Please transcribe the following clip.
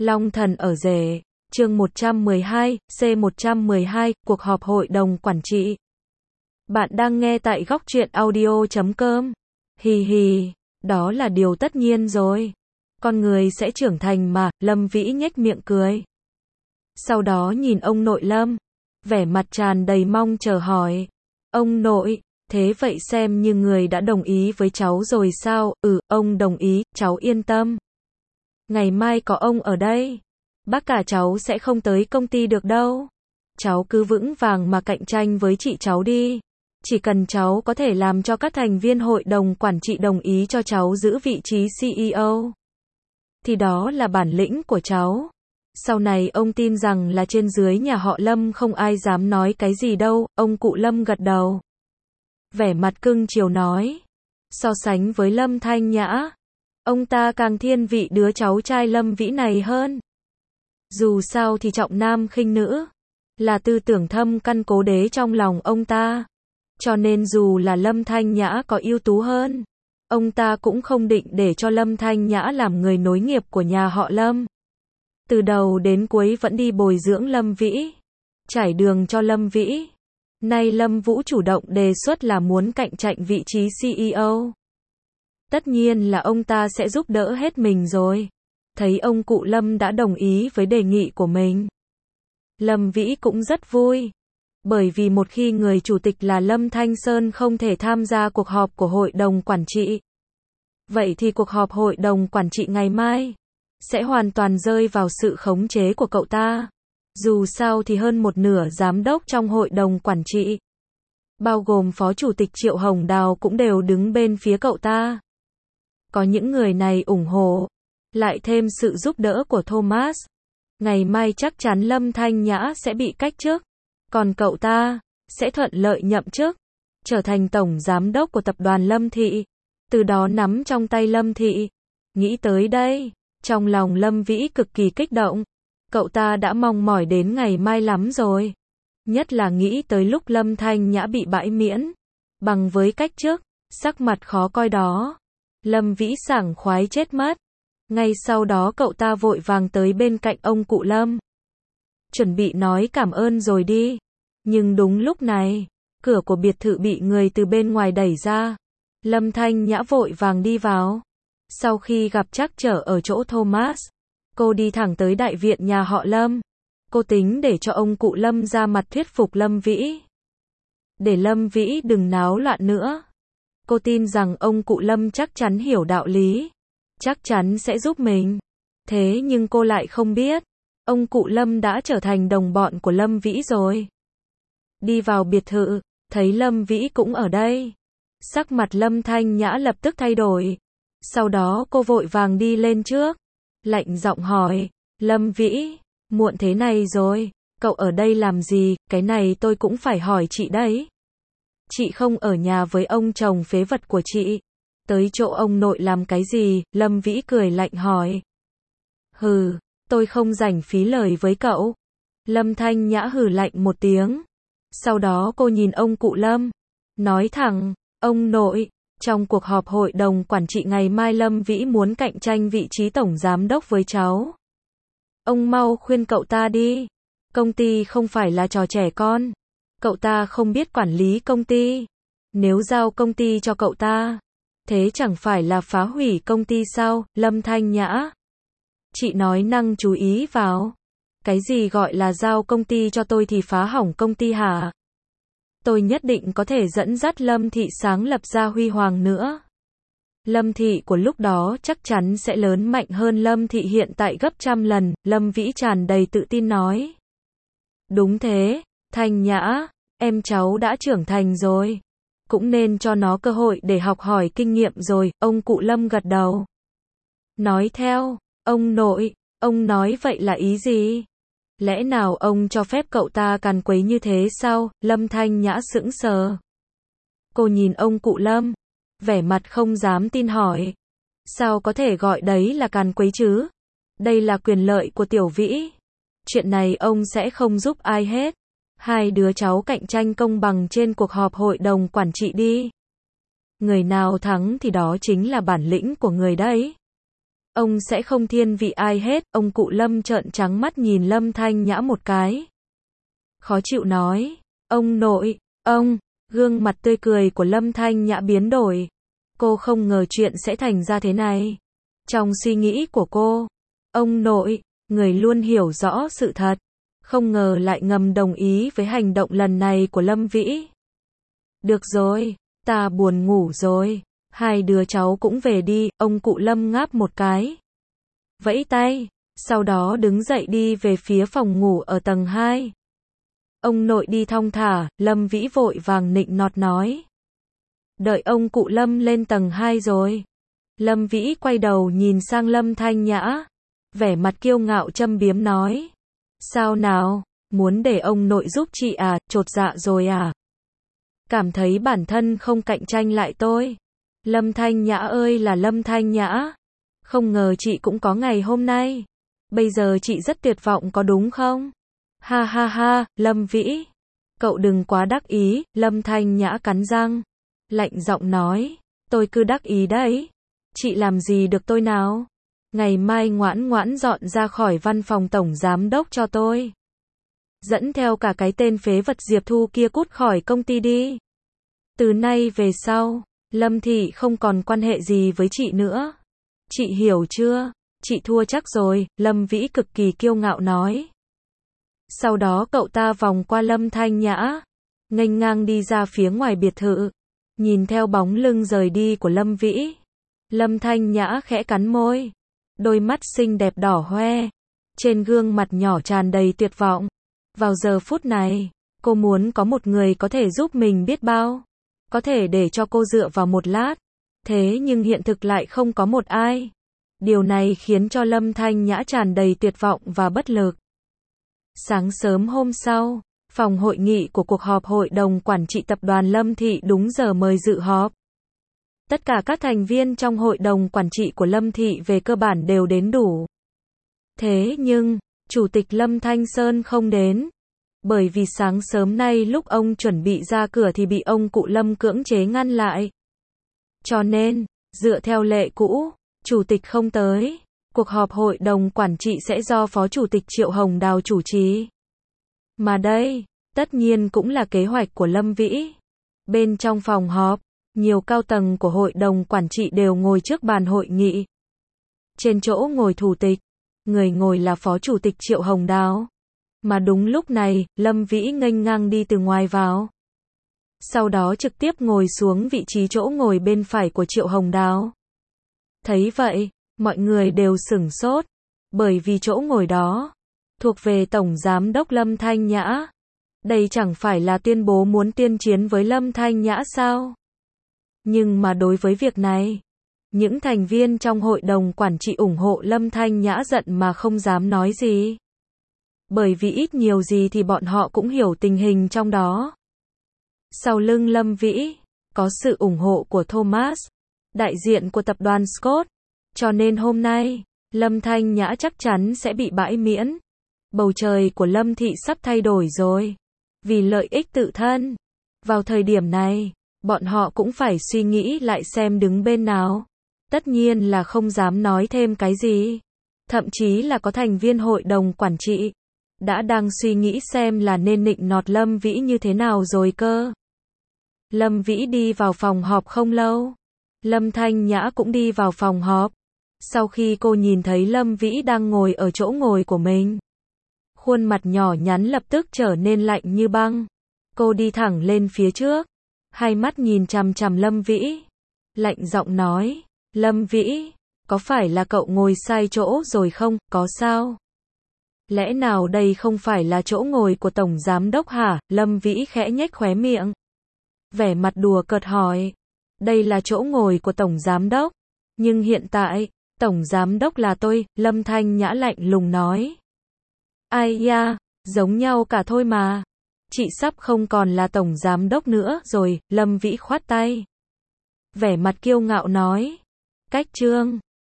Long thần ở rể, chương 112, C112, cuộc họp hội đồng quản trị. Bạn đang nghe tại góc truyện audio.com. Hì hì, đó là điều tất nhiên rồi. Con người sẽ trưởng thành mà, Lâm Vĩ nhếch miệng cười. Sau đó nhìn ông nội Lâm, vẻ mặt tràn đầy mong chờ hỏi. Ông nội, thế vậy xem như người đã đồng ý với cháu rồi sao? Ông đồng ý, cháu yên tâm. Ngày mai có ông ở đây, bác cả cháu sẽ không tới công ty được đâu. Cháu cứ vững vàng mà cạnh tranh với chị cháu đi. Chỉ cần cháu có thể làm cho các thành viên hội đồng quản trị đồng ý cho cháu giữ vị trí CEO, thì đó là bản lĩnh của cháu. Sau này ông tin rằng là trên dưới nhà họ Lâm không ai dám nói cái gì đâu. Ông cụ Lâm gật đầu, vẻ mặt cưng chiều nói. So sánh với Lâm Thanh Nhã, ông ta càng thiên vị đứa cháu trai Lâm Vĩ này hơn. Dù sao thì trọng nam khinh nữ là tư tưởng thâm căn cố đế trong lòng ông ta. Cho nên dù là Lâm Thanh Nhã có ưu tú hơn, ông ta cũng không định để cho Lâm Thanh Nhã làm người nối nghiệp của nhà họ Lâm. Từ đầu đến cuối vẫn đi bồi dưỡng Lâm Vĩ, trải đường cho Lâm Vĩ. Nay Lâm Vũ chủ động đề xuất là muốn cạnh tranh vị trí CEO. Tất nhiên là ông ta sẽ giúp đỡ hết mình rồi. Thấy ông cụ Lâm đã đồng ý với đề nghị của mình, Lâm Vĩ cũng rất vui. Bởi vì một khi người chủ tịch là Lâm Thanh Sơn không thể tham gia cuộc họp của hội đồng quản trị, vậy thì cuộc họp hội đồng quản trị ngày mai sẽ hoàn toàn rơi vào sự khống chế của cậu ta. Dù sao thì hơn một nửa giám đốc trong hội đồng quản trị, bao gồm phó chủ tịch Triệu Hồng Đào cũng đều đứng bên phía cậu ta. Có những người này ủng hộ, lại thêm sự giúp đỡ của Thomas, ngày mai chắc chắn Lâm Thanh Nhã sẽ bị cách chức, còn cậu ta sẽ thuận lợi nhậm chức, trở thành tổng giám đốc của tập đoàn Lâm Thị, từ đó nắm trong tay Lâm Thị. Nghĩ tới đây, trong lòng Lâm Vĩ cực kỳ kích động. Cậu ta đã mong mỏi đến ngày mai lắm rồi. Nhất là nghĩ tới lúc Lâm Thanh Nhã bị bãi miễn bằng với cách chức, sắc mặt khó coi đó, Lâm Vĩ sảng khoái chết mất. Ngay sau đó cậu ta vội vàng tới bên cạnh ông cụ Lâm, chuẩn bị nói cảm ơn rồi đi. Nhưng đúng lúc này, cửa của biệt thự bị người từ bên ngoài đẩy ra. Lâm Thanh Nhã vội vàng đi vào. Sau khi gặp trắc trở ở chỗ Thomas, cô đi thẳng tới đại viện nhà họ Lâm. Cô tính để cho ông cụ Lâm ra mặt thuyết phục Lâm Vĩ, để Lâm Vĩ đừng náo loạn nữa. Cô tin rằng ông cụ Lâm chắc chắn hiểu đạo lý, chắc chắn sẽ giúp mình. Thế nhưng cô lại không biết, ông cụ Lâm đã trở thành đồng bọn của Lâm Vĩ rồi. Đi vào biệt thự, thấy Lâm Vĩ cũng ở đây. Sắc mặt Lâm Thanh Nhã lập tức thay đổi. Sau đó cô vội vàng đi lên trước, lạnh giọng hỏi, Lâm Vĩ, muộn thế này rồi, cậu ở đây làm gì? Cái này tôi cũng phải hỏi chị đấy. Chị không ở nhà với ông chồng phế vật của chị, tới chỗ ông nội làm cái gì? Lâm Vĩ cười lạnh hỏi. Hừ, tôi không rảnh phí lời với cậu. Lâm Thanh Nhã hừ lạnh một tiếng. Sau đó cô nhìn ông cụ Lâm, nói thẳng, ông nội, trong cuộc họp hội đồng quản trị ngày mai Lâm Vĩ muốn cạnh tranh vị trí tổng giám đốc với cháu. Ông mau khuyên cậu ta đi. Công ty không phải là trò trẻ con. Cậu ta không biết quản lý công ty. Nếu giao công ty cho cậu ta, thế chẳng phải là phá hủy công ty sao? Lâm Thanh Nhã, chị nói năng chú ý vào. Cái gì gọi là giao công ty cho tôi thì phá hỏng công ty hả? Tôi nhất định có thể dẫn dắt Lâm Thị sáng lập ra huy hoàng nữa. Lâm Thị của lúc đó chắc chắn sẽ lớn mạnh hơn Lâm Thị hiện tại gấp trăm lần. Lâm Vĩ tràn đầy tự tin nói. Đúng thế, Thanh Nhã, em cháu đã trưởng thành rồi, cũng nên cho nó cơ hội để học hỏi kinh nghiệm rồi. Ông cụ Lâm gật đầu, nói theo, ông nội, ông nói vậy là ý gì? Lẽ nào ông cho phép cậu ta càn quấy như thế sao? Lâm Thanh Nhã sững sờ. Cô nhìn ông cụ Lâm, vẻ mặt không dám tin hỏi. Sao có thể gọi đấy là càn quấy chứ? Đây là quyền lợi của Tiểu Vĩ. Chuyện này ông sẽ không giúp ai hết. Hai đứa cháu cạnh tranh công bằng trên cuộc họp hội đồng quản trị đi. Người nào thắng thì đó chính là bản lĩnh của người đấy. Ông sẽ không thiên vị ai hết. Ông cụ Lâm trợn trắng mắt nhìn Lâm Thanh Nhã một cái. Khó chịu nói. Ông nội, ông, gương mặt tươi cười của Lâm Thanh Nhã biến đổi. Cô không ngờ chuyện sẽ thành ra thế này. Trong suy nghĩ của cô, ông nội, người luôn hiểu rõ sự thật, không ngờ lại ngầm đồng ý với hành động lần này của Lâm Vĩ. Được rồi, ta buồn ngủ rồi, hai đứa cháu cũng về đi, ông cụ Lâm ngáp một cái. Vẫy tay, sau đó đứng dậy đi về phía phòng ngủ ở tầng 2. Ông nội đi thong thả, Lâm Vĩ vội vàng nịnh nọt nói. Đợi ông cụ Lâm lên tầng 2 rồi. Lâm Vĩ quay đầu nhìn sang Lâm Thanh Nhã, vẻ mặt kiêu ngạo châm biếm nói. Sao nào, muốn để ông nội giúp chị à, chột dạ rồi à? Cảm thấy bản thân không cạnh tranh lại tôi. Lâm Thanh Nhã ơi là Lâm Thanh Nhã, không ngờ chị cũng có ngày hôm nay. Bây giờ chị rất tuyệt vọng có đúng không? Ha ha ha, Lâm Vĩ, cậu đừng quá đắc ý. Lâm Thanh Nhã cắn răng, lạnh giọng nói, tôi cứ đắc ý đấy. Chị làm gì được tôi nào? Ngày mai ngoãn ngoãn dọn ra khỏi văn phòng tổng giám đốc cho tôi. Dẫn theo cả cái tên phế vật Diệp Thu kia cút khỏi công ty đi. Từ nay về sau, Lâm Thị không còn quan hệ gì với chị nữa. Chị hiểu chưa? Chị thua chắc rồi, Lâm Vĩ cực kỳ kiêu ngạo nói. Sau đó cậu ta vòng qua Lâm Thanh Nhã, nghênh ngang đi ra phía ngoài biệt thự. Nhìn theo bóng lưng rời đi của Lâm Vĩ, Lâm Thanh Nhã khẽ cắn môi, đôi mắt xinh đẹp đỏ hoe, trên gương mặt nhỏ tràn đầy tuyệt vọng. Vào giờ phút này, cô muốn có một người có thể giúp mình biết bao, có thể để cho cô dựa vào một lát. Thế nhưng hiện thực lại không có một ai. Điều này khiến cho Lâm Thanh Nhã tràn đầy tuyệt vọng và bất lực. Sáng sớm hôm sau, phòng hội nghị của cuộc họp hội đồng quản trị tập đoàn Lâm Thị đúng giờ mời dự họp. Tất cả các thành viên trong hội đồng quản trị của Lâm Thị về cơ bản đều đến đủ. Thế nhưng, Chủ tịch Lâm Thanh Sơn không đến. Bởi vì sáng sớm nay lúc ông chuẩn bị ra cửa thì bị ông cụ Lâm cưỡng chế ngăn lại. Cho nên, dựa theo lệ cũ, Chủ tịch không tới. Cuộc họp hội đồng quản trị sẽ do Phó Chủ tịch Triệu Hồng Đào chủ trì. Mà đây, tất nhiên cũng là kế hoạch của Lâm Vĩ. Bên trong phòng họp, nhiều cao tầng của hội đồng quản trị đều ngồi trước bàn hội nghị. Trên chỗ ngồi thủ tịch, người ngồi là Phó Chủ tịch Triệu Hồng Đào. Mà đúng lúc này, Lâm Vĩ nghênh ngang đi từ ngoài vào. Sau đó trực tiếp ngồi xuống vị trí chỗ ngồi bên phải của Triệu Hồng Đào. Thấy vậy, mọi người đều sửng sốt, bởi vì chỗ ngồi đó thuộc về Tổng Giám đốc Lâm Thanh Nhã. Đây chẳng phải là tuyên bố muốn tuyên chiến với Lâm Thanh Nhã sao? Nhưng mà đối với việc này, những thành viên trong hội đồng quản trị ủng hộ Lâm Thanh Nhã giận mà không dám nói gì. Bởi vì ít nhiều gì thì bọn họ cũng hiểu tình hình trong đó. Sau lưng Lâm Vĩ, có sự ủng hộ của Thomas, đại diện của tập đoàn Scott. Cho nên hôm nay, Lâm Thanh Nhã chắc chắn sẽ bị bãi miễn. Bầu trời của Lâm Thị sắp thay đổi rồi. Vì lợi ích tự thân. Vào thời điểm này, bọn họ cũng phải suy nghĩ lại xem đứng bên nào. Tất nhiên là không dám nói thêm cái gì. Thậm chí là có thành viên hội đồng quản trị đã đang suy nghĩ xem là nên nịnh nọt Lâm Vĩ như thế nào rồi cơ. Lâm Vĩ đi vào phòng họp không lâu. Lâm Thanh Nhã cũng đi vào phòng họp. Sau khi cô nhìn thấy Lâm Vĩ đang ngồi ở chỗ ngồi của mình, khuôn mặt nhỏ nhắn lập tức trở nên lạnh như băng. Cô đi thẳng lên phía trước, hai mắt nhìn chằm chằm Lâm Vĩ, lạnh giọng nói, Lâm Vĩ, có phải là cậu ngồi sai chỗ rồi không, có sao? Lẽ nào đây không phải là chỗ ngồi của Tổng Giám đốc hả? Lâm Vĩ khẽ nhếch khóe miệng, vẻ mặt đùa cợt hỏi, đây là chỗ ngồi của Tổng Giám đốc, nhưng hiện tại, Tổng Giám đốc là tôi, Lâm Thanh Nhã lạnh lùng nói. Ai da, giống nhau cả thôi mà. Chị sắp không còn là Tổng Giám đốc nữa rồi, Lâm Vĩ khoát tay. Vẻ mặt kiêu ngạo nói. Cách chương